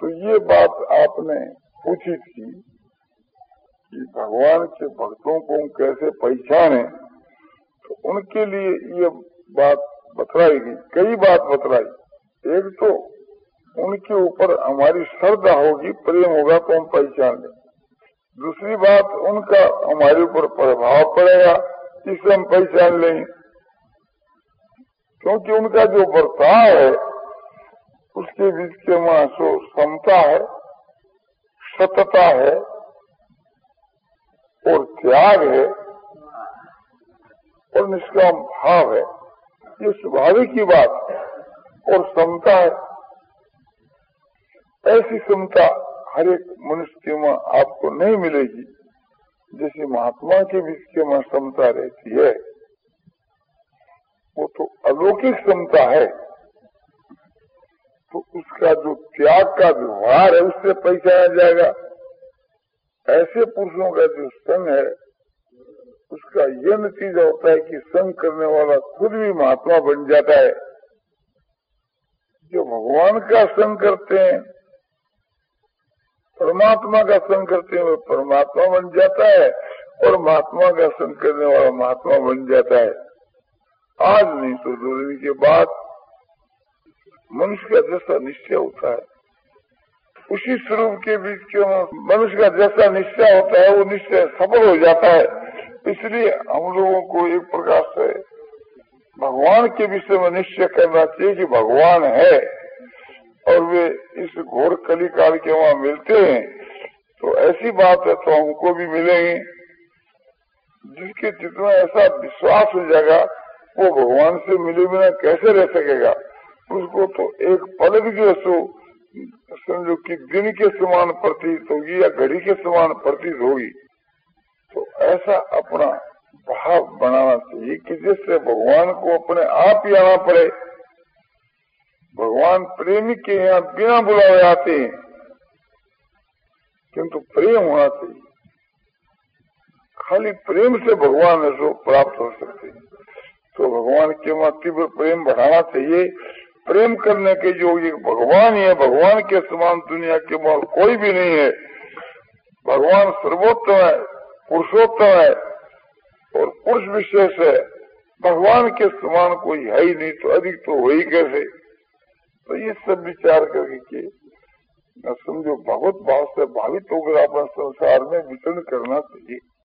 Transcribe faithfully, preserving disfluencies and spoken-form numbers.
तो ये बात आपने पूछी थी कि भगवान के भक्तों को कैसे पहचाने, तो उनके लिए ये बात बतलाई गई, कई बात बतलाई। एक तो उनके ऊपर हमारी श्रद्धा होगी, प्रेम होगा तो हम पहचान लें। दूसरी बात, उनका हमारे ऊपर प्रभाव पड़ेगा, इससे हम पहचान लेंगे, क्योंकि उनका जो बर्ताव है उसके बीच के वहां सो समता है, सतता है और त्याग है और निष्काम भाव है। ये स्वाभाविक की बात है। और समता है, ऐसी समता हर एक मनुष्य के वहां आपको नहीं मिलेगी जैसे महात्मा के बीच के वहां समता रहती है। वो तो अलौकिक समता है। तो उसका जो त्याग का व्यवहार है उससे पहचाना जाएगा। ऐसे पुरुषों का जो संग है उसका यह नतीजा होता है कि संग करने वाला खुद भी महात्मा बन जाता है। जो भगवान का संग करते हैं, परमात्मा का संग करते हैं, वो परमात्मा बन जाता है और महात्मा का संग करने वाला महात्मा बन जाता है। आज नहीं तो दो दिन के बाद मनुष्य का जैसा निश्चय होता है, उसी स्वरूप के बीच के मनुष्य का जैसा निश्चय होता है वो निश्चय सफल हो जाता है। इसलिए हम लोगों को एक प्रकार से भगवान के विषय में निश्चय करना चाहिए कि भगवान है और वे इस घोर कली काल के वहाँ मिलते हैं। तो ऐसी बात है तो हमको भी मिलेंगे। जिसके जितना ऐसा विश्वास हो जाएगा वो भगवान से मिले बिना कैसे रह सकेगा। उसको तो एक पलक जो सो समझो कि दिन के समान प्रतीत होगी या घड़ी के समान प्रतीत होगी। तो ऐसा अपना भाव बनाना चाहिए कि जिससे भगवान को अपने आप ही आना पड़े। भगवान प्रेमी के यहाँ बिना बुलाए आते हैं, किंतु प्रेम होना चाहिए। खाली प्रेम से भगवान ऐसो प्राप्त हो सकते हैं। तो भगवान के वहाँ तीव्र प्रेम बढ़ाना चाहिए। प्रेम करने के योग्य भगवान ही है। भगवान के समान दुनिया के वहाँ कोई भी नहीं है। भगवान सर्वोत्तम है, पुरुषोत्तम है और पुरुष विशेष है। भगवान के समान कोई है ही नहीं, तो अधिक तो हो ही कैसे। तो ये सब विचार करके समझो भगवत भाव से भावित होकर अपना संसार में विचरण करना चाहिए।